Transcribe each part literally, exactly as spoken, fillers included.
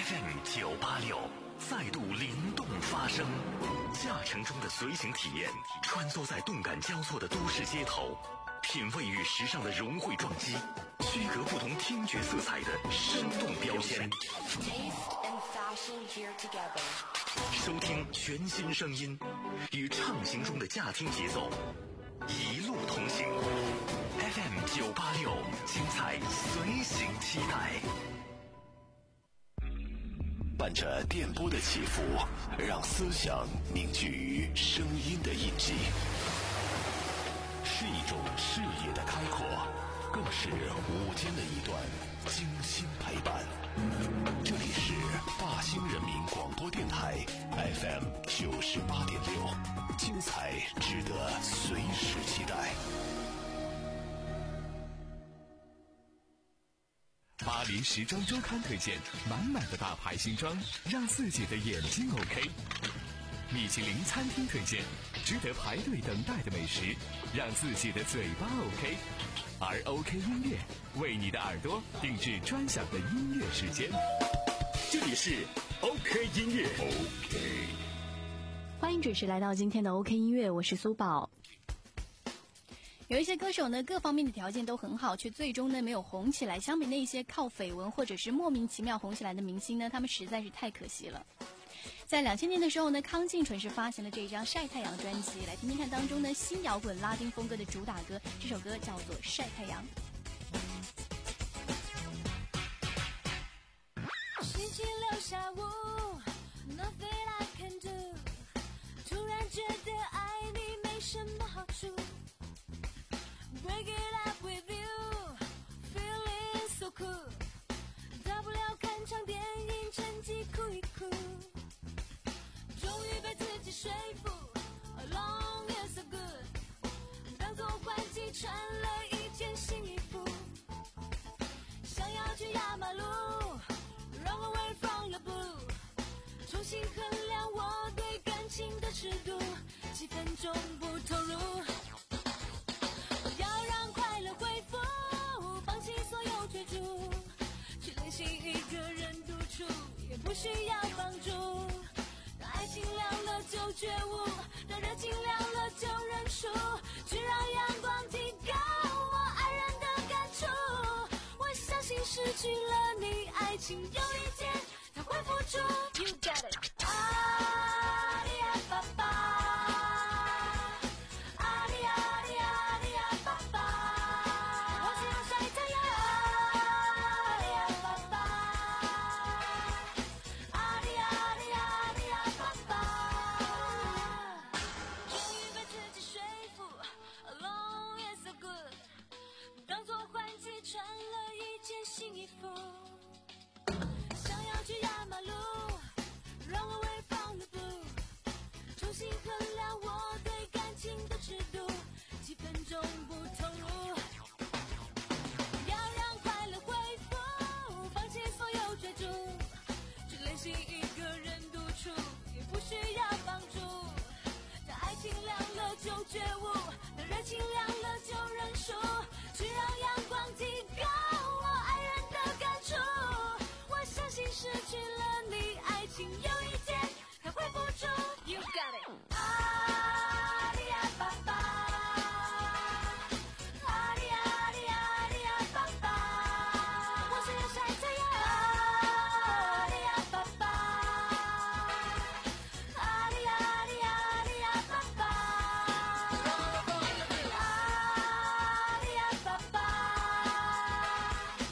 F M 九八六再度灵动发声，驾乘中的随行体验，穿梭在动感交错的都市街头，品味与时尚的融汇撞击，区隔不同听觉色彩的生动标签。收听全新声音，与畅行中的驾听节奏，一路同行。F M 九八六，精彩随行期待。 伴着电波的起伏，让思想凝聚于声音的印记，是一种视野的开阔，更是午间的一段精心陪伴。这里是大兴人民广播电台 F M 九十八点六，精彩值得随时期待。 巴黎时装周刊推荐满满的大牌新装，让自己的眼睛 OK。米其林餐厅推荐值得排队等待的美食，让自己的嘴巴 OK。而 OK 音乐为你的耳朵定制专享的音乐时间。这里是 OK 音乐 OK。 欢迎准时来到今天的 OK 音乐，我是苏宝。有一些歌手呢，各方面的条件都很好，却最终呢没有红起来。相比那些靠绯闻或者是莫名其妙红起来的明星呢，他们实在是太可惜了。在两千年的时候呢，康靖纯是发行了这张《晒太阳》专辑，来听听看当中呢新摇滚拉丁风格的主打歌，这首歌叫做《晒太阳》。 星期六下午 Nothing I can do， 突然觉得爱你没什么好处， Break it up with you Feeling so cool， 大不了看场电影趁机哭一哭，终于被自己说服 Along is so good， 当作换季穿了一件新衣服，想要去压马路 Run away from the blue， 重新衡量我对感情的尺度，几分钟不投入，要让快乐恢复，放弃所有追逐，去练习一个人独处，也不需要帮助，让爱情凉了就觉悟，让热情凉了就认输，去让阳光提高我爱人的感触，我相信失去了你，爱情有一天它会付出。 You got it， 阿里呀爸爸，阿里阿里阿里呀爸爸，我想要晒太阳，阿里呀爸爸，阿里阿里阿里呀爸爸，终于被自己说服 Alone is so good， 当作换季穿了一件新衣服，想要去压马路 Run away from the blue， 重新衡量我对感情的尺度，几分钟不投入，要让快乐恢复，放弃所有追逐，去练习一个人独处，也不需要帮助，当爱情凉了就觉悟，当热情凉了就认输，去让阳光提高我爱人的感触，我相信失去了你，爱情有一天它会付出。 You got it， 阿里呀爸爸，阿里阿里阿里呀爸爸，我想要晒太阳，阿里呀爸爸，阿里阿里阿里呀爸爸，阿里呀爸爸，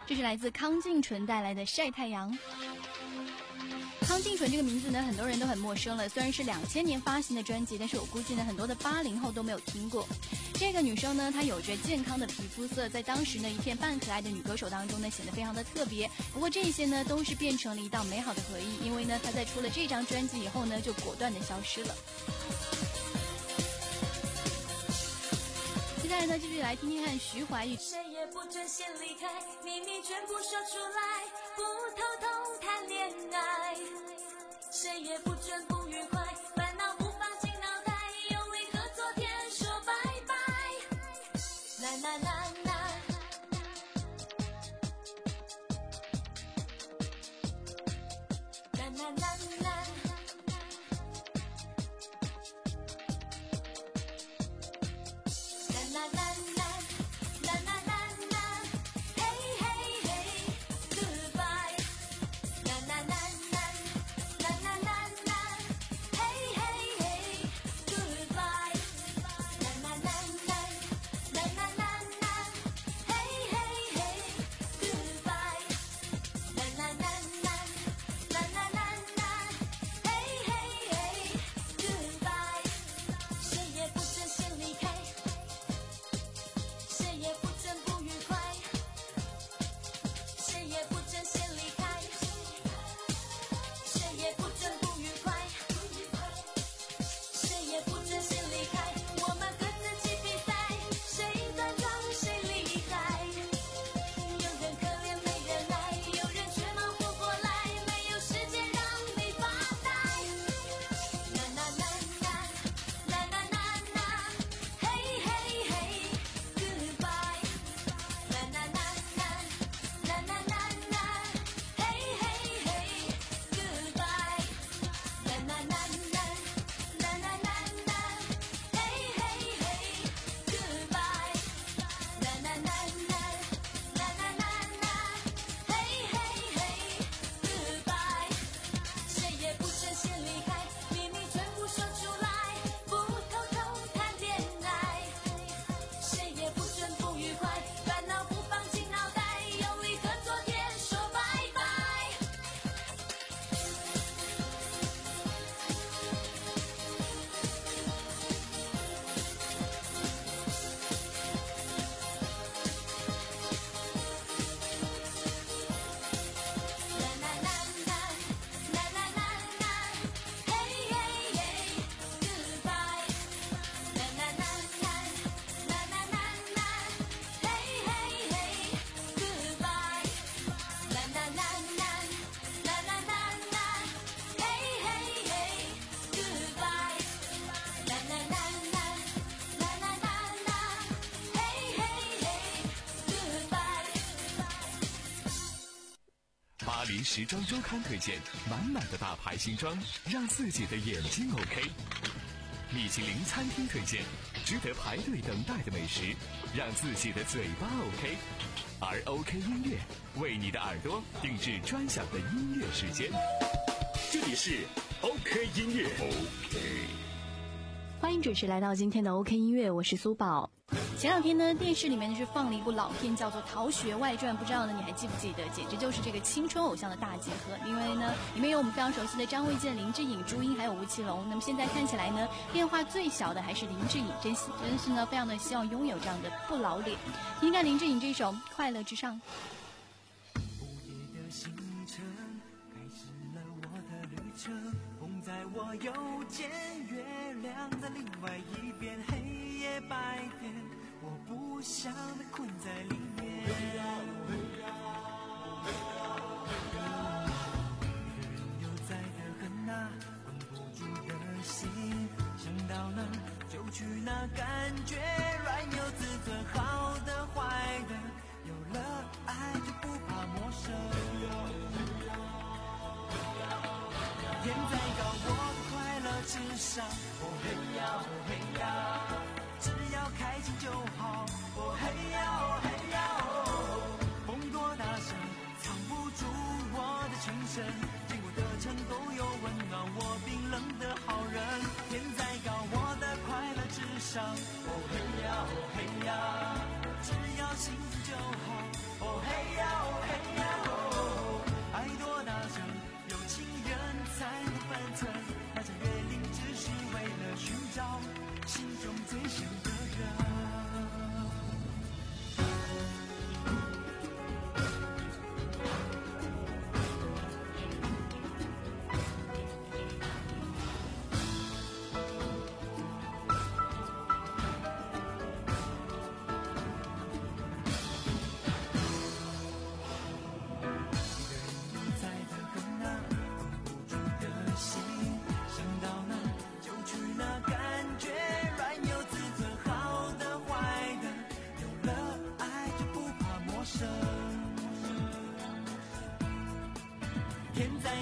这是来自康靖纯带来的《晒太阳》。康靖纯这个名字呢，很多人都很陌生了。虽然是两千年发行的专辑，但是我估计呢，很多的八零后都没有听过。这个女生呢，她有着健康的皮肤色，在当时呢，一片半可爱的女歌手当中呢，显得非常的特别。不过这些呢，都是变成了一道美好的回忆，因为呢，她在出了这张专辑以后呢，就果断的消失了。接下来呢，继续来听听看徐怀钰。 谁也不准先离开，秘密全部说出来，不偷偷谈恋爱。谁也不准不愉快，烦恼不放进脑袋，用力和昨天说拜拜。啦啦啦啦，啦啦啦啦。啦啦啦啦啦啦啦，嘿嘿嘿 ，Goodbye。啦啦啦啦啦啦啦啦，嘿嘿嘿 ，Goodbye。啦啦啦啦啦啦啦啦，嘿嘿嘿 ，Goodbye。啦啦啦啦啦啦啦啦，嘿嘿嘿 ，Goodbye。谁也不准先离开。谁也不准不愉快，谁也不准先离开，谁也不准不愉快，谁也不准先离开。我们跟自己比赛，谁端庄谁厉害。有人可怜没人爱，有人却忙不过来，没有时间让你发呆。啦啦啦啦啦啦啦啦，嘿嘿嘿。Goodbye， 啦啦啦啦啦啦啦啦，嘿嘿嘿 ，Goodbye， 啦啦啦啦啦啦啦啦，嘿嘿嘿 ，Goodbye， 啦啦啦啦啦啦啦啦，嘿嘿嘿 ，Goodbye。谁也不准先离开，秘密全部说出来，不偷偷谈恋爱。谁也不准不愉快，烦恼不放进脑袋，用力和昨天说拜拜。啦啦啦啦啦啦啦啦，嘿嘿嘿 ，Goodbye。啦啦啦啦啦啦啦啦，嘿嘿嘿 ，Goodbye。啦啦啦啦啦啦啦啦，嘿嘿嘿 ，Goodbye。啦啦啦啦啦啦啦啦，嘿嘿嘿 ，Goodbye。 巴黎时装周刊推荐满满的大牌新装，让自己的眼睛 OK。米其林餐厅推荐值得排队等待的美食，让自己的嘴巴 OK。而 OK 音乐为你的耳朵定制专享的音乐时间。 这里是 OK 音乐。 欢迎准时来到今天的 OK 音乐，我是苏宝。前两天呢，电视里面是放了一部老片，叫做《逃学外传》，不知道呢你还记不记得？简直就是这个青春偶像的大结合。因为呢，里面有我们非常熟悉的张卫健、林志颖、朱茵还有吴奇隆。那么现在看起来呢，变化最小的还是林志颖，真是真是呢，非常的希望拥有这样的不老脸。听看林志颖这首《快乐之上》。 午夜的星辰开始了我的旅程，风在我右肩，月亮在另外一边，黑夜白天，我不想被困在里面。一个人又在的很啊，关不住的心，想到哪就去哪，感觉软有自尊，好的坏的，有了爱就不怕陌生。天再高，我快乐至上。哦嘿呀，哦嘿呀，只要开心就好。哦嘿呀，哦嘿呀，哦，风多大声，藏不住我的情深。经过的城都有温暖我冰冷的好人。天再高，我的快乐至上。哦嘿呀，哦嘿呀，只要幸福就好。哦嘿呀，哦嘿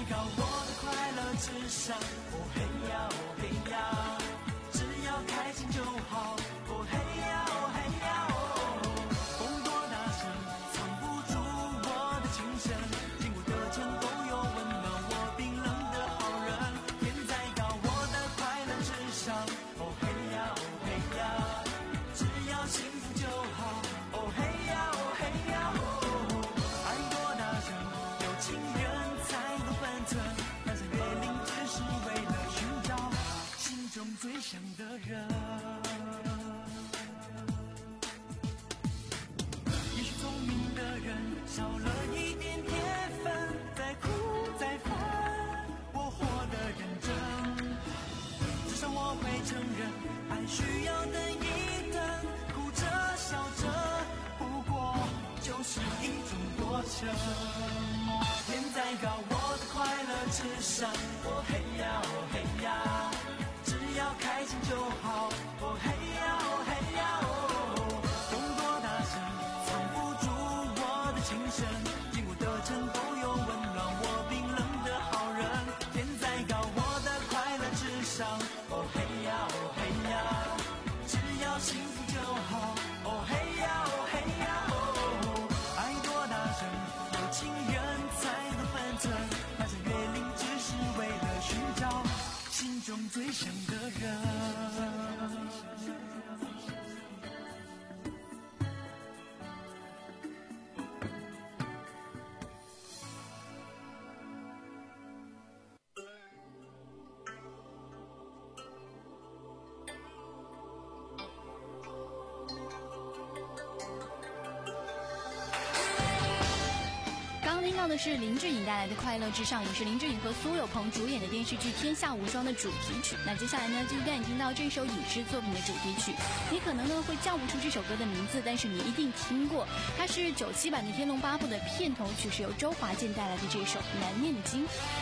高我的快乐至上。哦嘿呀哦嘿呀，只要开心就好。哦嘿呀哦嘿呀哦，风多大声藏不住我的情深，经过的城都有温暖我冰冷的好人。天再高我的快乐至上。哦嘿呀哦嘿呀，只要幸福就好。哦嘿呀哦嘿呀哦，爱多大声有情人才懂分寸，翻山越岭只是为了寻找心中最想的人。也许聪明的人少了一点天分，再苦再烦我活得认真，至少我会承认爱需要等一等，哭着笑着不过就是一种过程。天再高我的快乐至上。哦嘿呀哦嘿呀，只要开心就好。哦嘿呀哦嘿呀哦，风多大声藏不住我的情深，经过的城都有温暖我冰冷的好人。天再高我的快乐至上。哦嘿呀哦嘿呀，只要幸福就好。哦嘿呀哦嘿呀哦，爱多大声有情人才懂分寸，翻山越岭只是为了寻找心中最想的人。 听到的是林志颖带来的《快乐至上》，也是林志颖和苏有朋主演的电视剧《天下无双》的主题曲。那接下来呢，就带你听到这首影视作品的主题曲。你可能呢会叫不出这首歌的名字，但是你一定听过，它是九七版的《天龙八部》的片头曲，是由周华健带来的这首《难念的经》。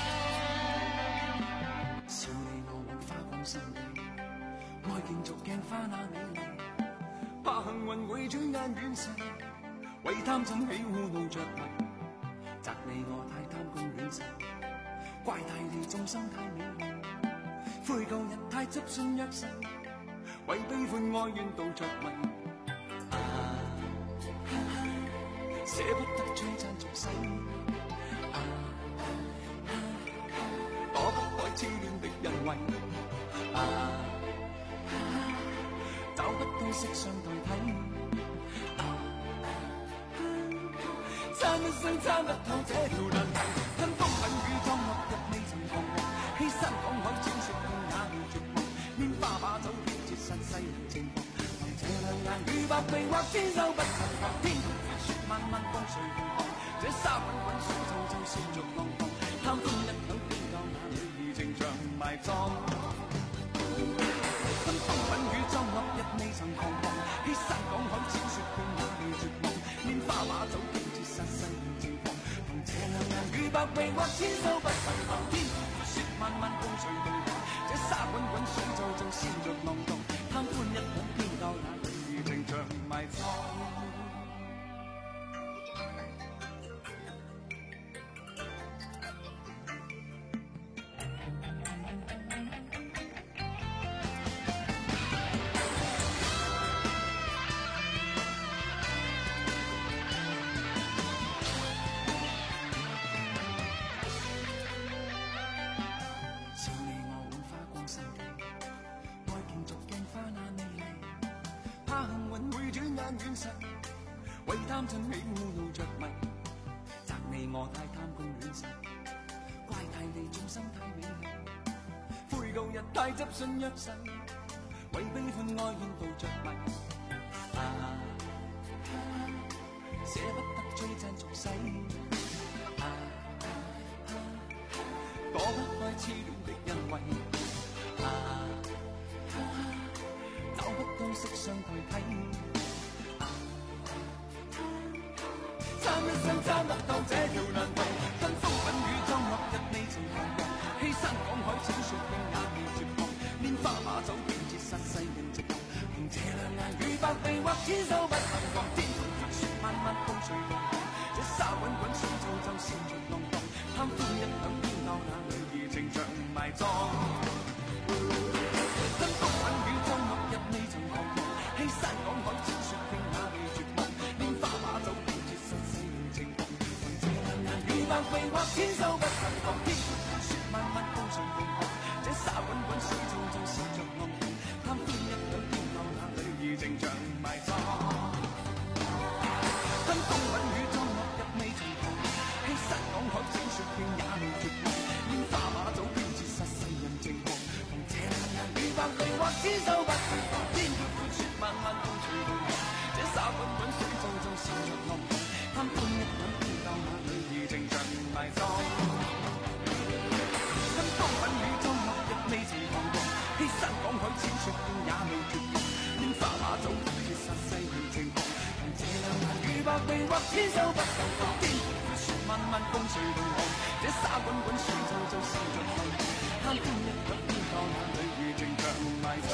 笑你我枉花光心地，愛競逐鏡花那美麗，怕幸運會轉眼遠逝，為貪嗔喜惡怒着迷。責你我太貪功戀勢，怪大地眾生太美麗，悔舊日太執信約誓，為悲歡哀怨妒着迷。啊，捨不得璀璨俗世，啊，躲不開痴戀的人為，啊，找不到色相代替。參一生參不透這條難題，跟風品雨裝落日未曾彷徨，欺山趕海千雪共也未絕望，拈花把酒偏折煞世人情狂，憑這兩眼與百臂或千手不能防，天空闊雪漫漫風隨浪蕩，這沙滾滾水皺皺笑着浪蕩，貪歡一晌偏教那女兒情長埋葬。跟風品雨裝落日未曾彷徨，欺山趕海千雪共也未絕望，拈花把酒偏折煞世人情狂，憑這兩眼與百臂或千手不能防，天空闊雪漫漫風隨浪蕩，這沙滾滾水皺皺笑着浪蕩，貪歡一晌偏教那女兒情長埋葬。為貪嗔喜惡怒着迷，責你我太貪功戀勢，怪大地眾生太美麗，悔舊日太執信約誓，為悲歡哀怨妒着迷。啊，捨不得璀璨俗世，啊，躲不開痴戀的人為，啊，找不到色相代替。參一生參不透這條難題，跟風品雨裝落日未曾彷徨，欺山趕海千雪共也未絕望，拈花把酒偏折煞世人情狂，憑這兩眼與百臂或千手不能防，天空闊雪漫漫風隨浪蕩，這沙滾滾水皺皺笑着浪蕩，貪歡一晌偏教那女兒情像埋葬。跟風吻雨中落日未曾彷徨，欺山趕海千雪拼也未絕望，拈花把酒便絕世世人情狂。憑這兩眼與百臂或千手不能防，天闊雪漫漫風隨浪航，這沙滾滾水皱皱笑着浪蕩，貪歡一晌偏教那女兒情像埋葬。跟風吻雨中落日未曾彷徨，欺山趕海千雪拼也未絕望，拈花把酒便絕世世人情狂。憑這兩眼與百臂或千手不能防，天闊闊雪漫漫風隨浪航，這沙滾滾水皱皱笑着浪蕩，貪歡一晌偏教那女兒情像埋葬。跟風吻雨中落日未曾彷徨，欺山趕海千雪拼也未絕望，拈花把酒便絕世世人情狂。憑這兩眼與百臂或千手不能防，天闊闊雪漫漫風隨浪航，這沙滾滾水皱皱笑着浪蕩，貪歡一晌偏教那女兒情像埋葬。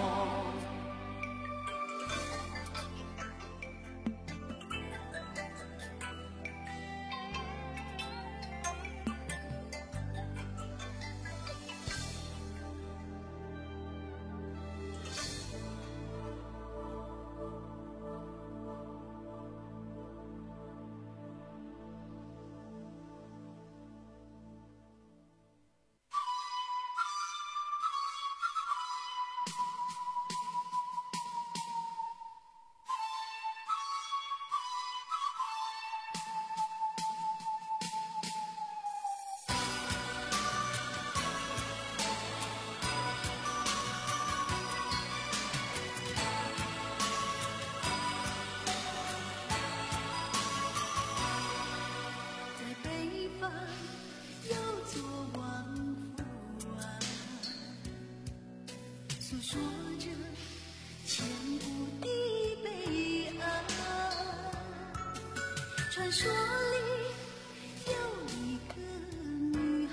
诉说着千古的悲哀，传说里有一个女孩，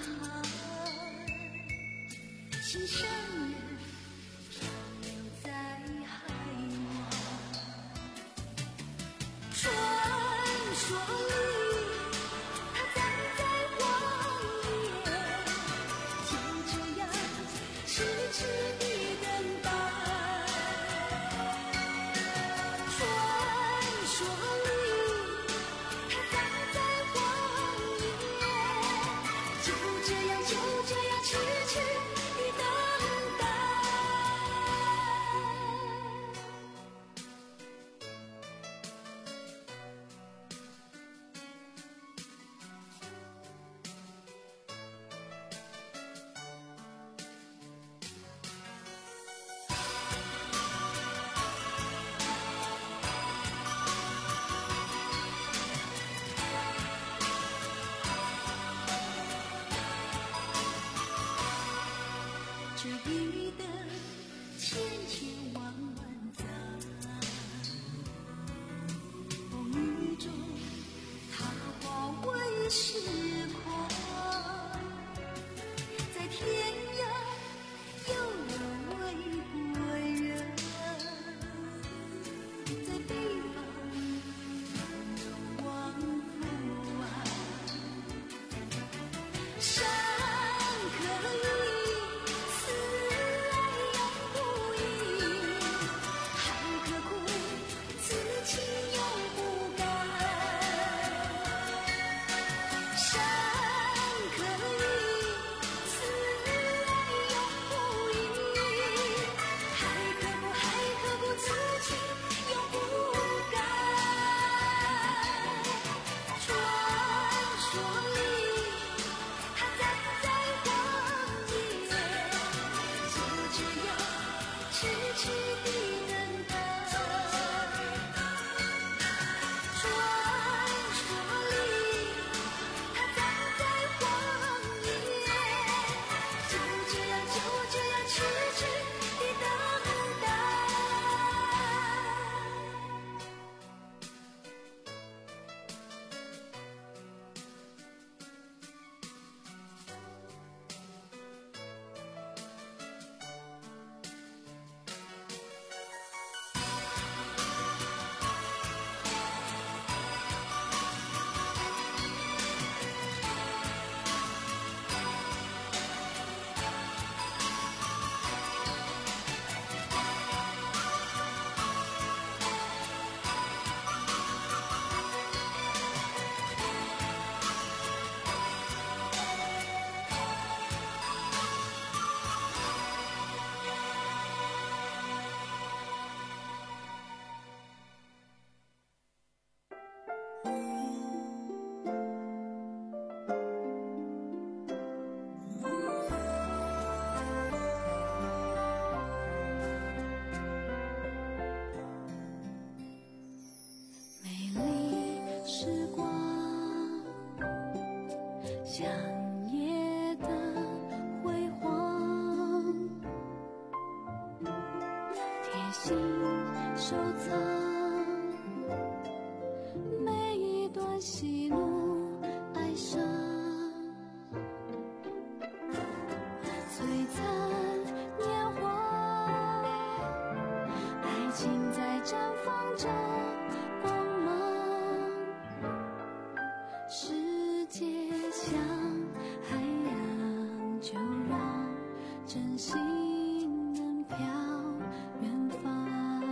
心上人漂流在海外。传说里她站在荒野，就这样痴痴地等待。传说里她站在荒野，就这样就这样痴痴地等待。这雨的千千万万载，风雨中它化为时光，在天涯有人为归人，在北方有人望父爱。山可以此来永不移，海可枯此情永不改。山可以此来永不移，海可枯海可枯此情永不改。传说里她站在荒野，就这样痴痴地等待。传说里她站在荒野，就这样就这样痴痴地等待。 心收藏每一段喜怒哀伤，璀璨年华，爱情在绽放着光芒，世界像海洋，就让真心能飘远方。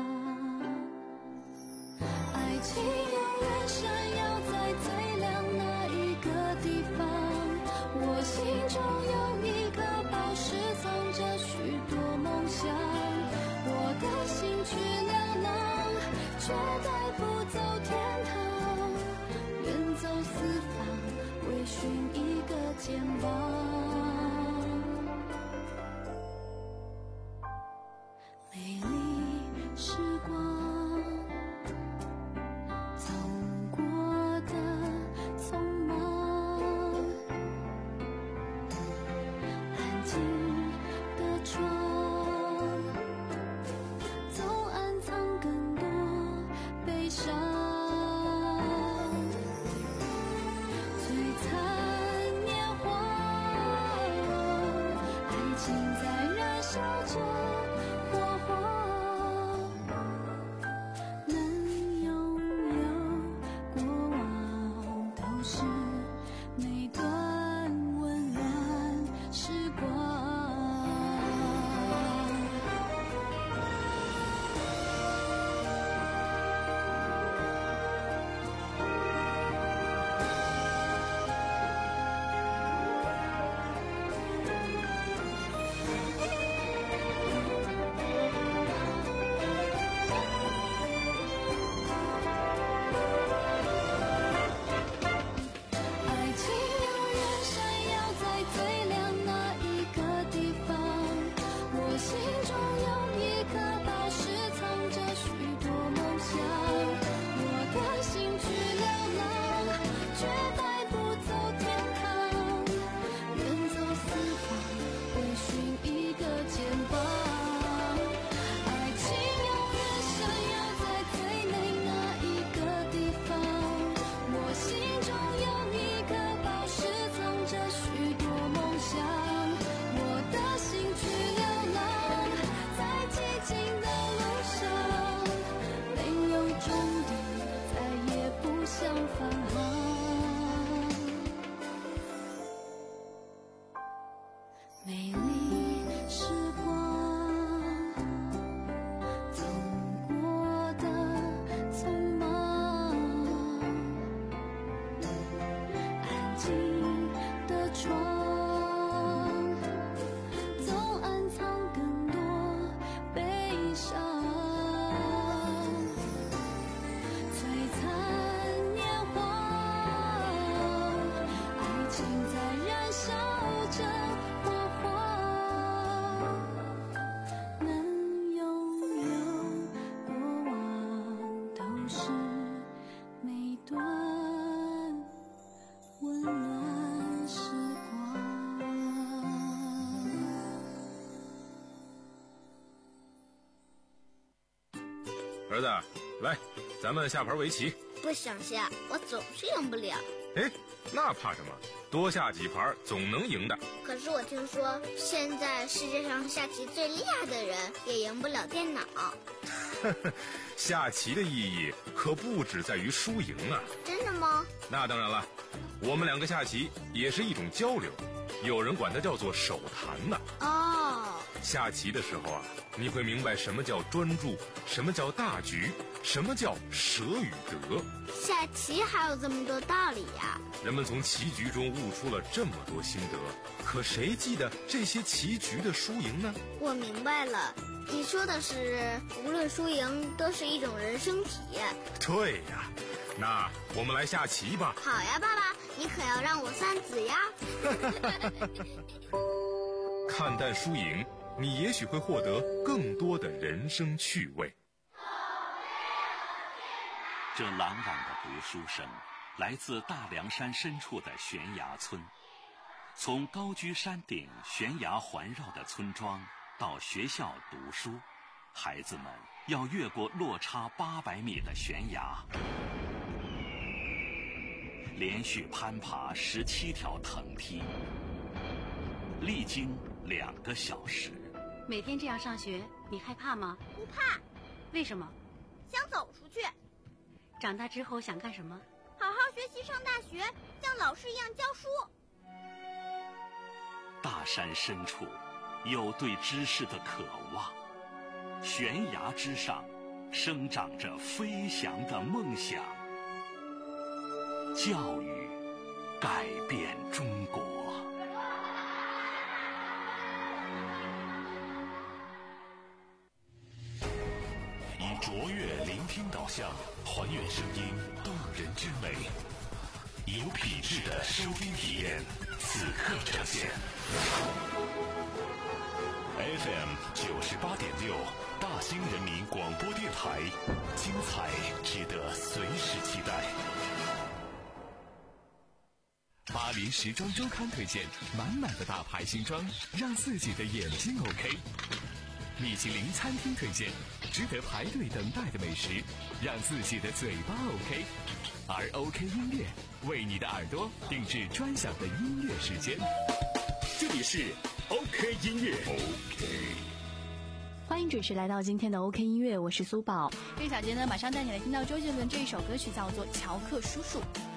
爱情永远闪耀在最亮那一个地方，我心中有一颗宝石，藏着许多梦想。我的心去流浪，却带不走天堂，远走四方，为寻一个肩膀。美丽时光走过的匆忙，安静的窗总暗藏更多悲伤，璀璨年华，爱情在燃烧着火花，能拥有过往都是每段温暖时光。爱情永远闪耀在最亮那一个地方，我心中有一颗宝石，藏着许多梦想。我的心去流浪，却带不走天堂，远走四方，为寻一个肩膀。爱情永远闪耀在最美那一个地方，我心中有一颗宝石，藏着许多梦想。我的心去流浪，在寂静的路上，没有终点，再也不想返航。美丽时光走过的匆忙，安静的窗总暗藏更多悲伤，璀璨年华，爱情在燃烧着火花，能拥有过往都是每段温暖时光。 儿子，来，咱们下盘围棋。 不想下，我总是赢不了。 哎，那怕什么？多下几盘总能赢的。 可是我听说，现在世界上下棋最厉害的人也赢不了电脑。 下棋的意义可不只在于输赢啊。 真的吗？ 那当然了，我们两个下棋也是一种交流，有人管它叫做手谈呢。 哦， 下棋的时候啊，你会明白什么叫专注，什么叫大局，什么叫舍与得。 下棋还有这么多道理呀！ 人们从棋局中悟出了这么多心得，可谁记得这些棋局的输赢呢？ 我明白了，你说的是无论输赢都是一种人生体验。 对呀，那我们来下棋吧。 好呀，爸爸，你可要让我算子呀。 看淡输赢，你也许会获得更多的人生趣味。 这朗朗的读书声来自大凉山深处的悬崖村，从高居山顶、悬崖环绕的村庄到学校读书， 孩子们要越过落差八百米的悬崖，连续攀爬十七条藤梯，历经两个小时。 每天这样上学，你害怕吗？ 不怕。 为什么？ 想走出去。 长大之后想干什么？ 好好学习，上大学，像老师一样教书。 大山深处有对知识的渴望，悬崖之上生长着飞翔的梦想。教育改变中国。 以卓越聆听导向，还原声音动人之美，有品质的收听体验，此刻呈现。F M 九十八点六，大兴人民广播电台，精彩值得随时期待。 巴黎时装周刊推荐满满的大牌新装，让自己的眼睛 OK。米其林餐厅推荐值得排队等待的美食，让自己的嘴巴 OK。而 OK 音乐为你的耳朵定制专享的音乐时间。这里是 OK 音乐 OK。 欢迎准时来到今天的 OK 音乐，我是苏宝。这小节呢，马上带你来听到周杰伦这一首歌曲，叫做《乔克叔叔》。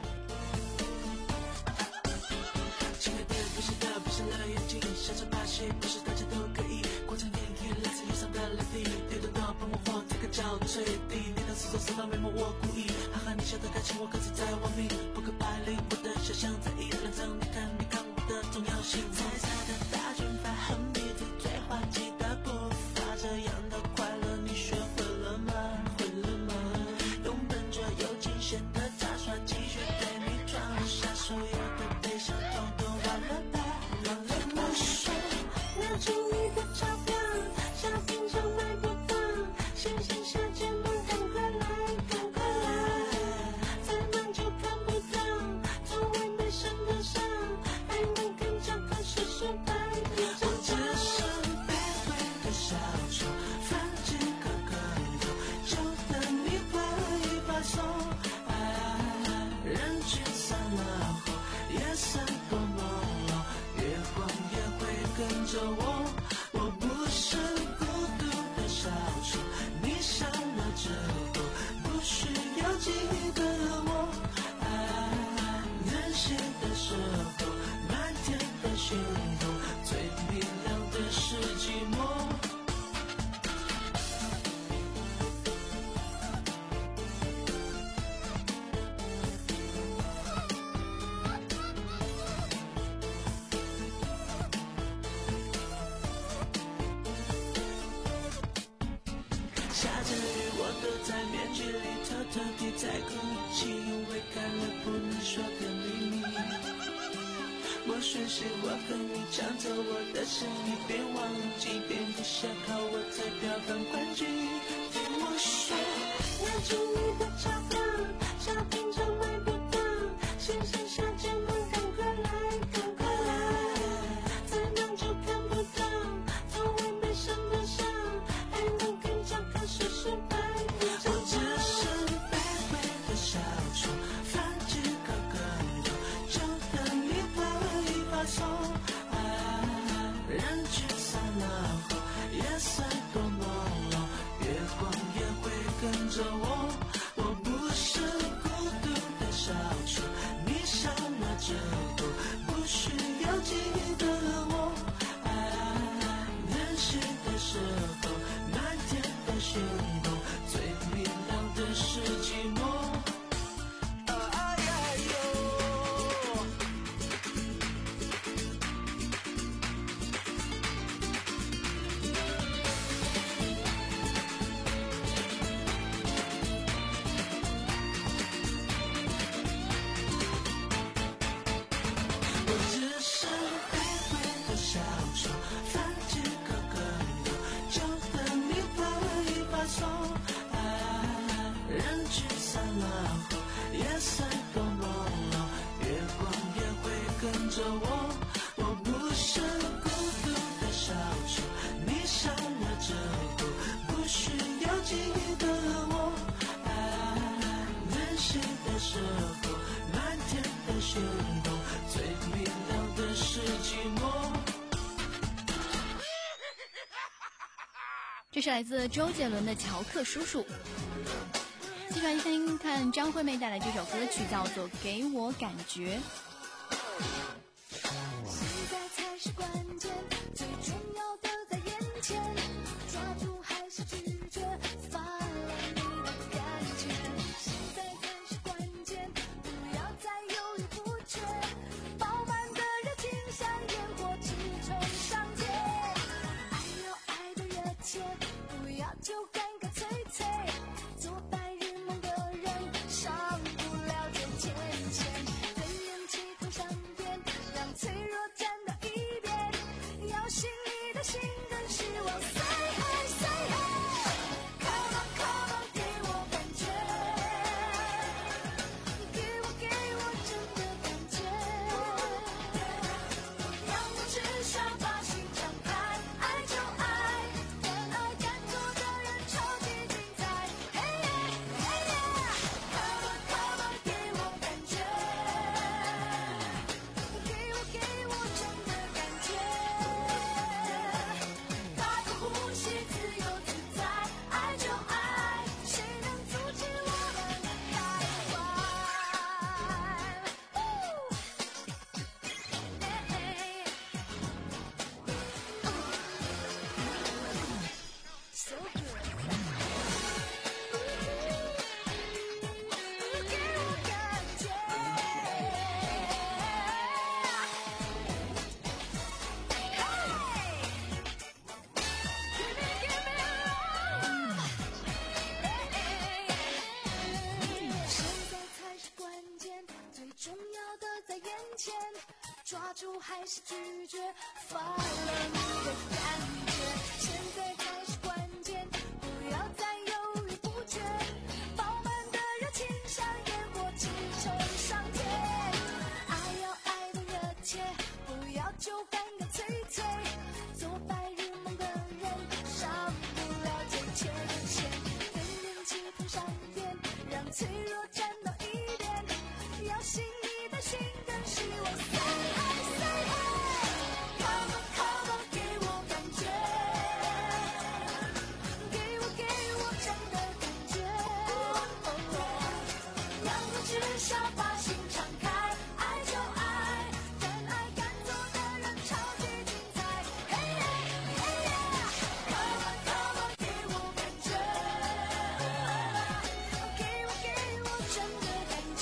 亲爱的，不是的，不是了眼睛，小丑把戏不是大家都可以，过场演绎来自于上的来历，对的到泡沫火这个角度最低，你的四周四道眉毛我故意，哈哈你笑得开心，我各自在亡命，扑克牌里我的想象在一两张，你看你看我的重要性，彩彩的大卷发横鼻子最滑稽的步伐，这样的快乐你学会了吗？会了吗？用笨拙又惊险的杂耍继续对你装下所有的悲伤统统忘了吧，忘了吧。我说拿出你的钞票，小平常买不到，星星小姐们赶快来，赶快来，再忙就看不到，从未被神的伤，还能跟着可是失败。我只是卑微的小丑，反几个个头，就等你挥一把手。人群散了后，夜色多朦胧，月光也会跟着我。我不是孤独的小丑，你伤了之后，不需要记得我。任性的时候，满天的星空，最明亮的是寂寞。下着雨，我躲在面具里，偷偷地在哭泣，因为看了不能说的秘密。我顺势我和你抢走我的生意，别忘记，别不想靠我才票房冠军。听我说，拿出你的钞票，小平常买不到，星星小姐们赶快来，赶快来，再忙就看不到，从未被神的伤，还能更加可是失败。我只是卑微的小丑，反几个个头，就等你挥一把手。人群散了后，夜色多朦胧，月光也会跟着我。我不是孤独的小丑，你伤了之后，不需要记得我。任性的时候，满天的星空，最明亮的是寂寞。哎呀呦！我只是卑微的小丑，反几个个头，就等你挥一把手。 记忆的我，爱认识的时候，漫天的雪冬，最明亮的是寂寞。 这是来自周杰伦的《乔克叔叔》。继续来听看张惠妹带来这首歌曲，叫做《给我感觉》。 现在才是关键，最重要的在眼前，抓住还是拒绝，发了你的感觉。现在才是关键，不要再犹豫不决，饱满的热情像烟火直冲上天。爱要爱的热切，不要就干干脆脆，做白日梦的人上不了最前线。人人气头上边，让脆弱站到一边，要信你的心跟希望。Say hi, say hi, come on, come on， 给我感觉，给我给我真的感觉，让我只想把心敞开，爱就爱，敢爱敢做的人超级精彩。Hey yeah, hey yeah, come on, come on， 给我感觉，给我给我真的感觉，大口呼吸，自由自在，爱就爱，谁能阻止我们开怀？So good，给我感觉。现在才是关键，最重要的在眼前，抓住还是拒绝，发了你的感觉。现在才是关键，不要再犹豫不决，饱满的热情像烟火直冲上天。爱要爱的热切，不要就干干脆脆，做白日梦的人上不了最前线。人人气头上天，让脆弱站到一边，要信你的心跟希望。Say hi, say hi, come on, come on， 给我感觉，给我给我真的感觉，让我只想把心敞开，爱就爱，敢爱敢做的人超级精彩。Hey yeah, hey yeah, come on, come on， 给我感觉，给我给我真的感觉，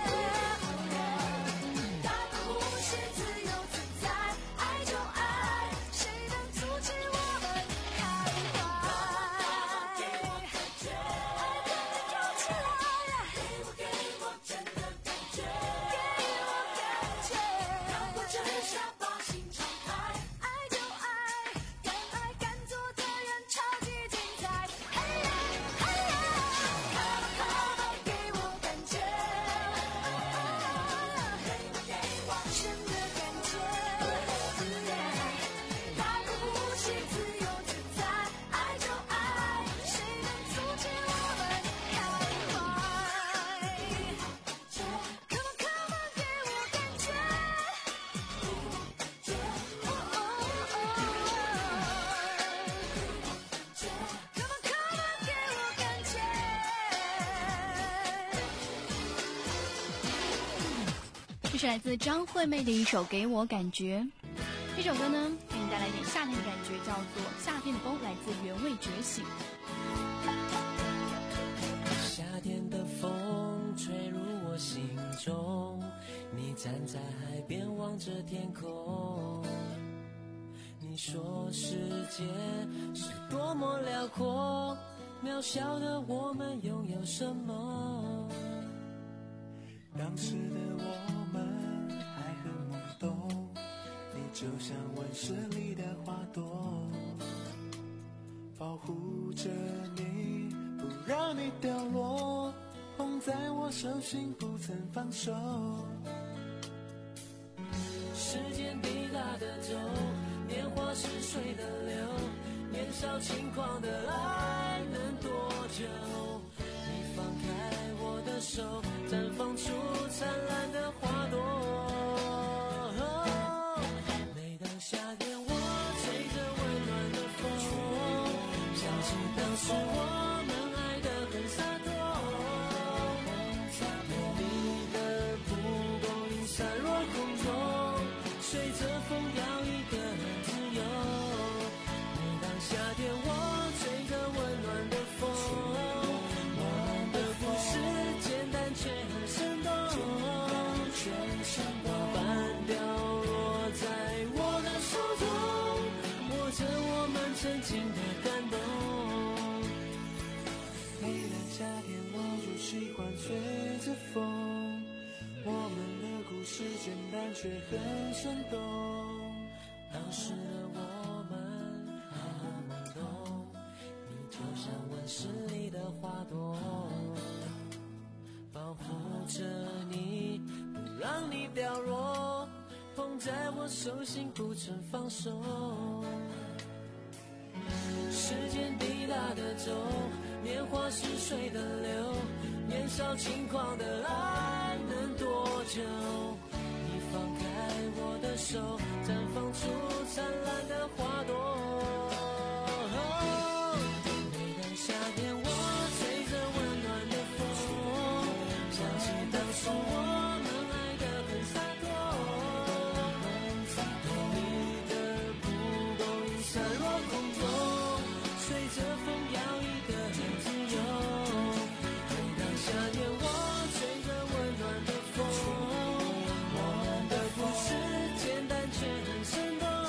大口呼吸，自由自在，爱就爱，谁能阻止我们开怀？给我感觉，爱跟着跳起来，给我给我真的感觉，给我感觉，让我只想把心敞开，爱就爱，敢爱敢做的人超级精彩。Hey yeah, hey yeah, come on, come on， 给我感觉，给我给我真的感觉，大口呼吸，自由自在，爱就爱，谁能阻止我们开怀？Come on, come on， 给我感觉，哦哦哦 ，Come on, come on， 给我感觉。 这是来自张惠妹的一首《给我感觉》。这首歌呢，给你带来一点夏天的感觉，叫做《夏天的风》，来自原味觉醒。 夏天的风吹入我心中，你站在海边望着天空，你说世界是多么辽阔，渺小的我们拥有什么？ 当时的我们还很懵懂，你就像温室里的花朵，保护着你，不让你掉落，捧在我手心不曾放手。 时间滴答的走，年华是水的流，年少轻狂的爱能多当时我们爱得很洒脱，美丽的蒲公英散落空中，随着风摇一个自由。每当夏天我吹着温暖的风，我们的故事简单却很生动，花瓣掉落在我的手中，握着我们曾经的感动。每当夏天我就喜欢吹着风，我们的故事简单却很生动。当时的我们还很懵懂，你就像温室里的花朵，保护着你，不让你掉落，捧在我手心不曾放手。时间滴答的走，年华似水的流，年少轻狂的爱能多久？你放开我的手，绽放出灿烂的花朵。每当夏天我吹着温暖的风，想起当初我们爱得很洒脱，美丽的蒲公英散落空中，随着风摇一个自由。每当夏天我吹着温暖的风，我们的故事简单却很生动，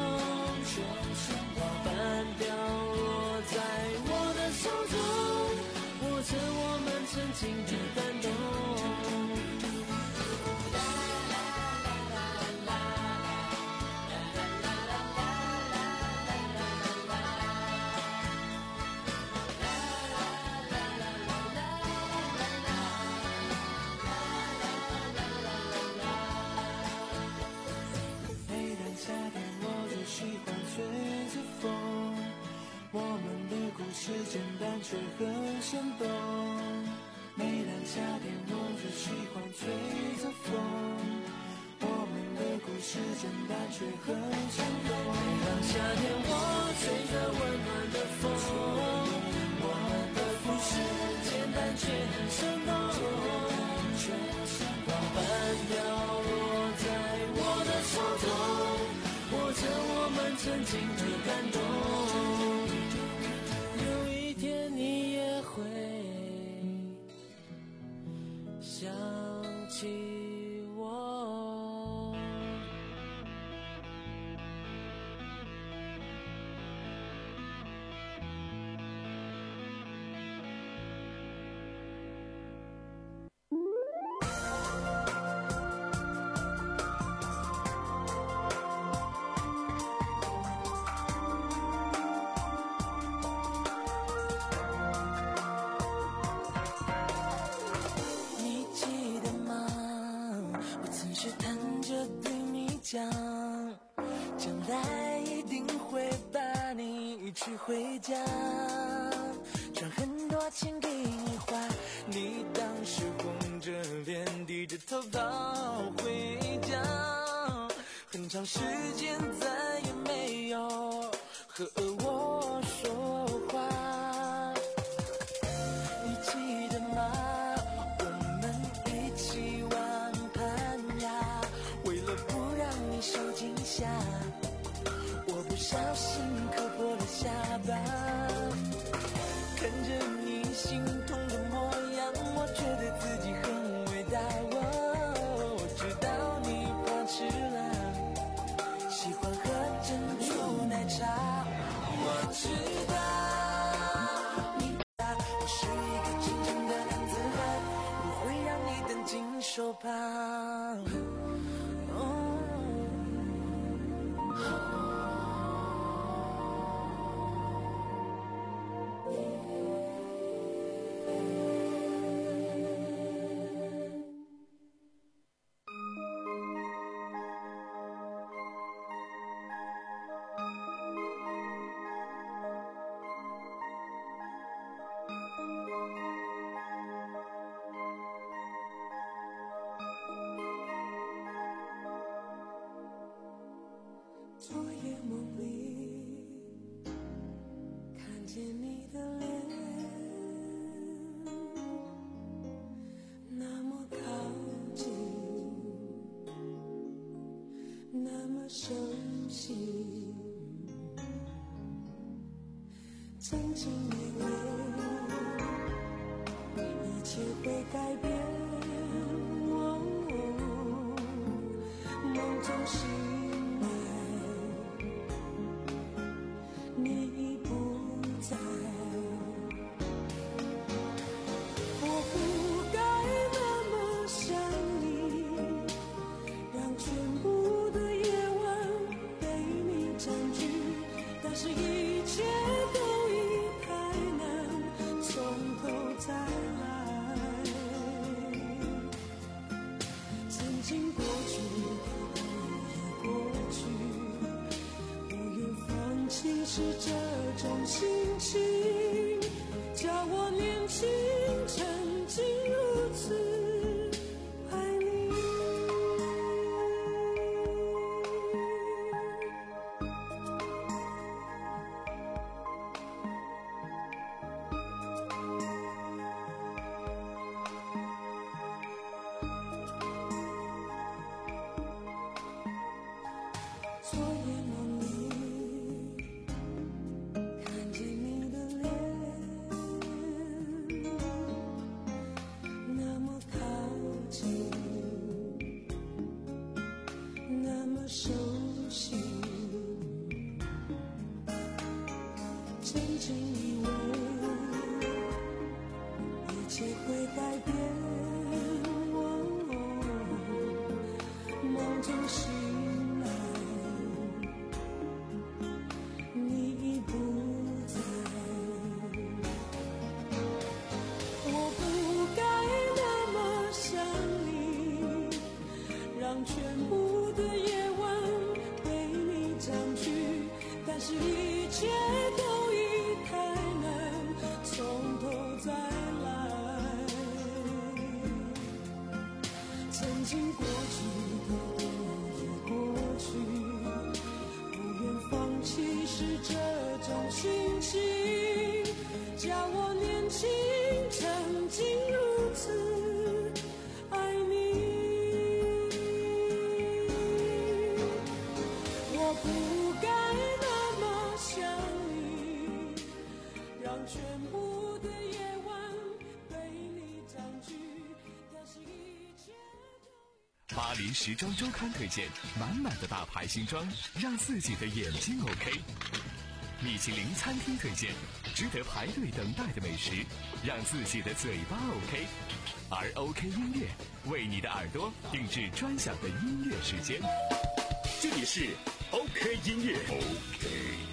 花瓣掉落在我的手中，握着我们曾经的感动。每当夏天我就喜欢吹着风，我们的故事简单却很生动。每当夏天我就喜欢吹着风，我们的故事简单却很生动。每当夏天我吹着温暖的风，我们的故事简单却很生动，花瓣掉落在我的手中，握着我们曾经的感动。有一天你也会想起我。你记得吗？我曾试探着对你讲，将来一定会把你娶回家，赚很多钱给你花。你当时红着脸低着头跑回家，很长时间再也没有和我说话。你记得吗？我们一起玩攀呀，为了不让你受惊吓，我不小心磕破了下巴。看着你心痛的模样，我觉得自己很伟大。我知道你怕吃辣，喜欢喝珍珠奶茶。 么熟悉，曾经以为一切会改变，哦，梦中醒来，你已不在。我不该那么想你，让全部的夜晚被你占据，但是一切都已太难，从头再来。曾经过去都已过去，不愿放弃是这种心情，叫我年轻曾经如此爱你。昨夜梦里看见你的脸，那么靠近，那么熟悉，曾经以为一切会改变，哦，梦中醒来，你已不在。我不该那么想你，让全部的夜晚被你占据，但是一切都已太难，从头再来。曾经过去的都已过去，不愿放弃是这种心情，叫我年轻曾经如此爱你。我不该那么想你，让全部的夜晚被你占据，但是一切都巴黎时装周刊推荐满满的大牌新装，让自己的眼睛 OK。米其林餐厅推荐值得排队等待的美食，让自己的嘴巴 OK。而 OK 音乐为你的耳朵定制专享的音乐时间。这里是 OK 音乐。OK。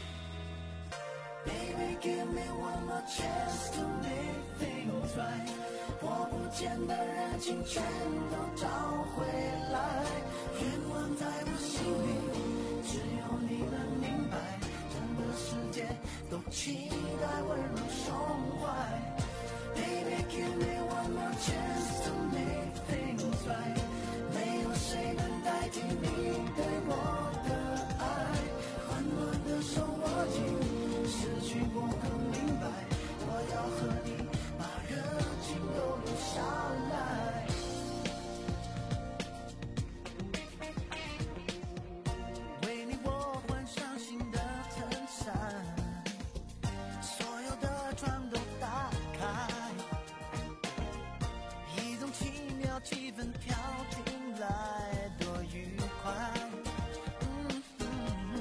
Baby, give me one more chance to make things right。我不见的热情全都找回来，愿望在我心里，只有你能明白，整个世界都期待温柔胸怀。Baby, give me one more chance to make things right。没有谁能代替你对我的爱，缓缓的手握紧，失去过更明白，我要和你把热情都留下来。为你我换上新的衬衫，所有的窗都打开，一种奇妙气氛飘进来，多愉快。嗯嗯嗯，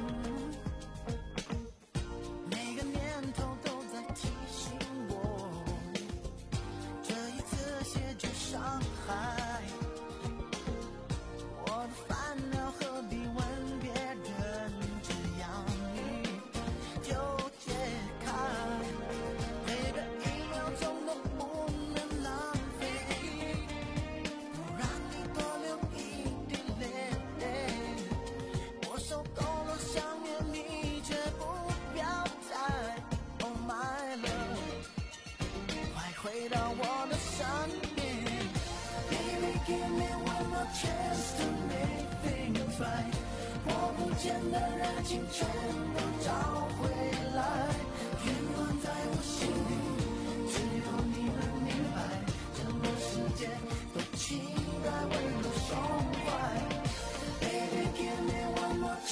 每个念头都在提醒我，这一次谢绝伤害，我的烦恼何必问别人，只要你就解开，每个一秒钟都不能浪费，不让你多流一滴泪，我受够了想念你却不表态。Oh my love，快回到我的身边。Baby, give me one more chance to make things right。我不见的热情全都找回来，愿望在我心里，只有你能明白，整个世界都期待温柔胸怀。Baby, give me one more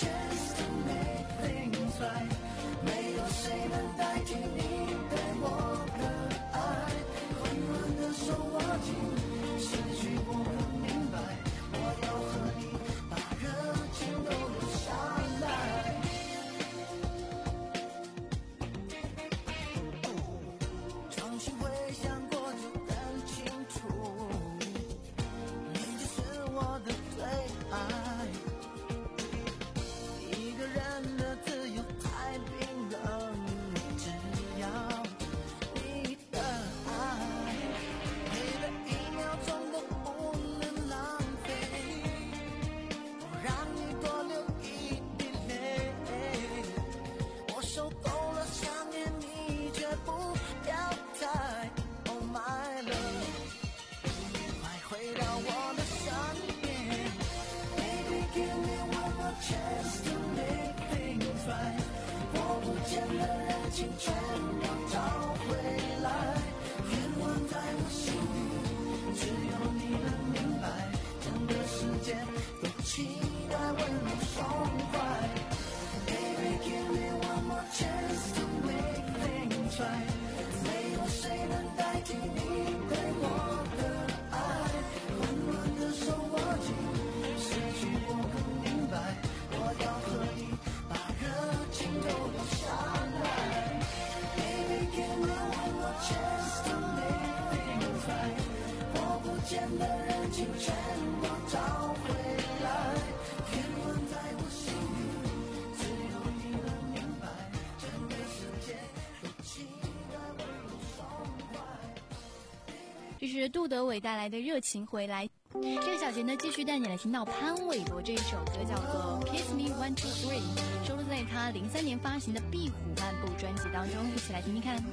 谁能代替你对我的爱？温暖的手握紧，失去我更明白，我要和你把热情都留下来。Baby, give me one more chance to make things right， 我不见的人情全都找回来，天温在我心里，只有你能明白，整个世界都期待为我爽快。 这是杜德伟带来的热情回来。这个小节呢，继续带你来听到潘玮柏这一首歌，叫做 Kiss Me One Two Three， 收录在他零三年发行的《壁虎漫步》专辑当中，一起来听听看。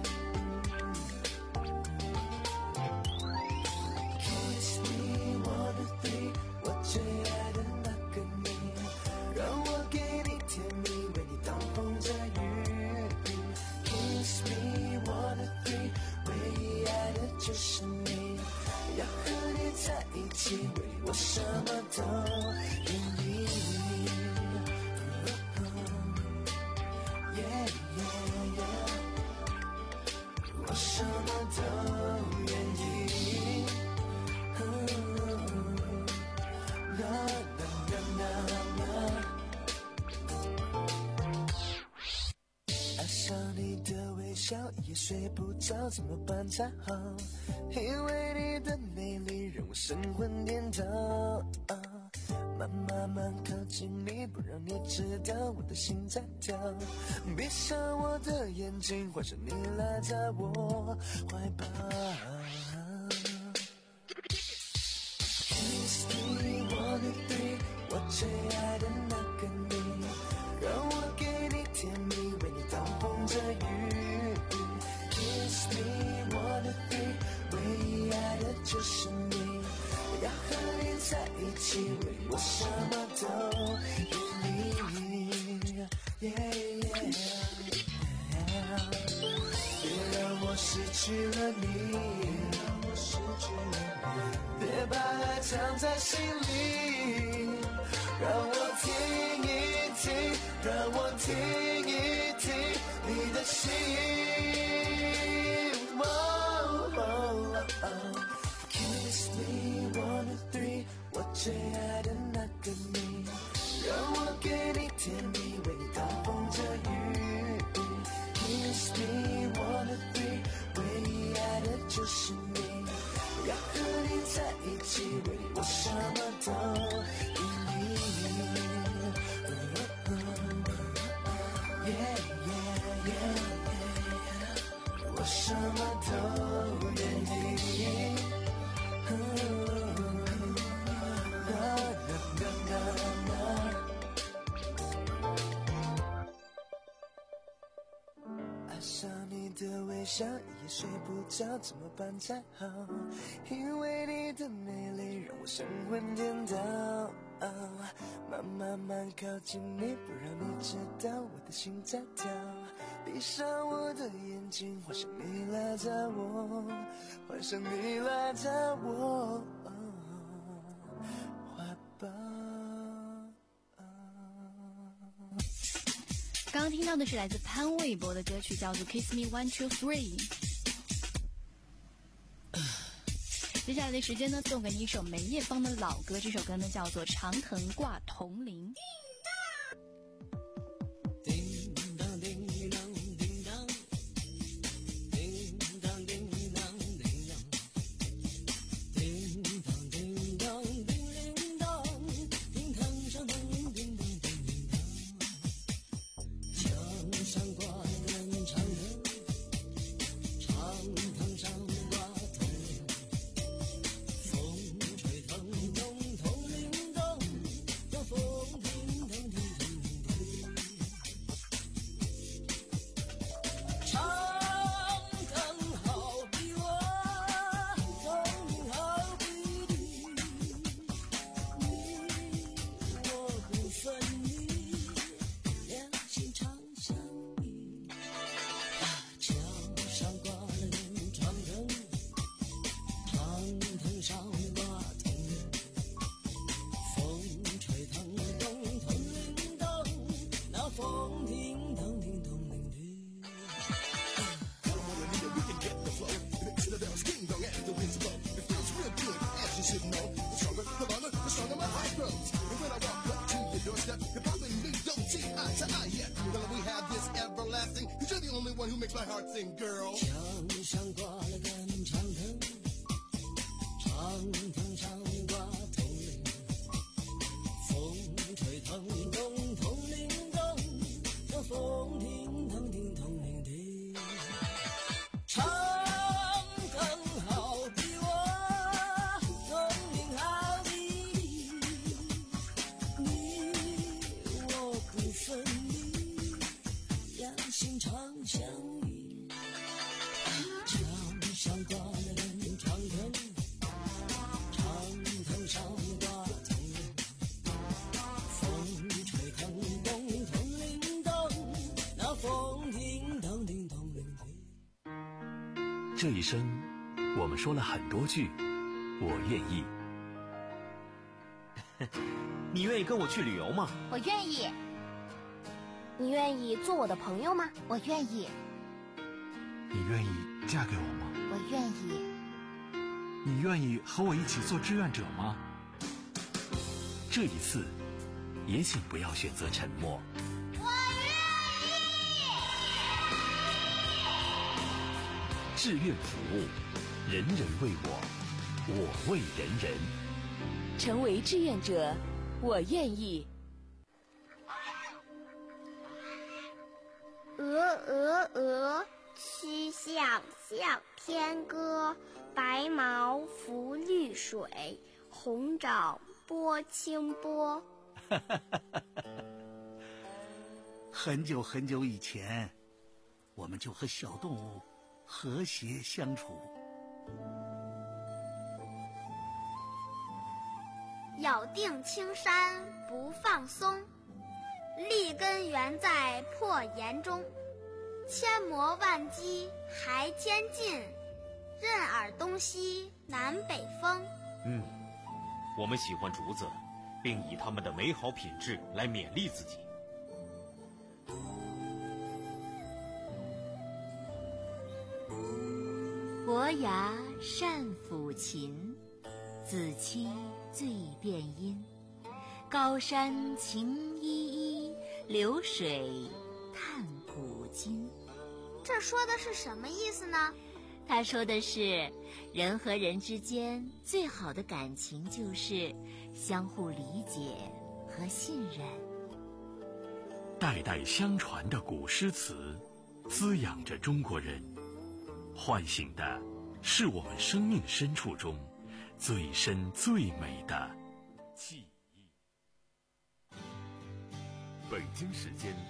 Kiss me， 我的对，我最爱的那个你，让我给你甜蜜，为你挡风遮雨。Kiss me， 我的对，唯一爱的就是你，要和你在一起，为我什么都愿意。Yeah, yeah, yeah， 我什么都愿意。啦啦啦啦啦，爱上你的微笑，也睡不着，怎么办才好？因为你的美丽让我神魂颠倒，啊，慢慢慢靠近你，不让你知道我的心在跳。闭上我的眼睛，幻想你赖在我怀抱。Kiss me， 我的对，我最爱的那个你，让我给你甜蜜，为你挡风遮雨。Kiss me， 我的对，唯一爱的就是你，要和你在一起，为我什么都愿意。Yeah, yeah, yeah， 别让我失去了你，别让我失去了你，别把爱藏在心里，让我听一听，让我听一听你的心。Oh, oh, oh. Kiss me one two three， 我最爱的那个你，让我给你甜蜜，为你挡风遮雨。Kiss me one two three， 唯一爱的就是你，要和你在一起，为我什么都愿意。Yeah, yeah, yeah, yeah， 我什么都愿意。爱上你的微笑，也睡不着，怎么办才好？因为你的美丽让我神魂颠倒，啊，慢慢慢靠近你，不让你知道我的心在跳。闭上我的眼睛，幻想你赖在我，幻想你赖在我怀抱。 刚刚听到的是来自潘玮柏的歌曲，叫做 Kiss Me One Two Three。 接下来的时间呢，送给你一首梅艳芳的老歌，这首歌呢叫做《长藤挂铜铃》。 风 my heart sing, girl. 墙上挂了根长藤，长藤上挂铜铃，风吹腾动铜铃动，这风停腾停铜铃停。长藤好比我，铜铃好比你，你我不分离，两心常相依。墙上挂了根长藤，长藤上挂铜铃，风吹腾动铜铃动，那风停腾停铜铃停。 这一生，我们说了很多句我愿意。 你愿意跟我去旅游吗？ 我愿意。 你愿意做我的朋友吗？ 我愿意。 你愿意嫁给我吗？ 我愿意。 你愿意和我一起做志愿者吗？ 这一次，也请不要选择沉默。 我愿意。 志愿服务，人人为我，我为人人。 成为志愿者，我愿意。 鹅鹅鹅，曲项向天歌。白毛浮绿水，红掌拨清波。 很久很久以前，我们就和小动物和谐相处。 咬定青山不放松，立根原在破岩中。千磨万击还坚劲，任尔东西南北风。 嗯，我们喜欢竹子，并以它们的美好品质来勉励自己。 伯牙善抚琴，子期醉殿音。高山晴依依，流水叹古今。 这说的是什么意思呢？ 他说的是，人和人之间最好的感情就是相互理解和信任。 代代相传的古诗词，滋养着中国人，唤醒的是我们生命深处中最深最美的记忆。 北京时间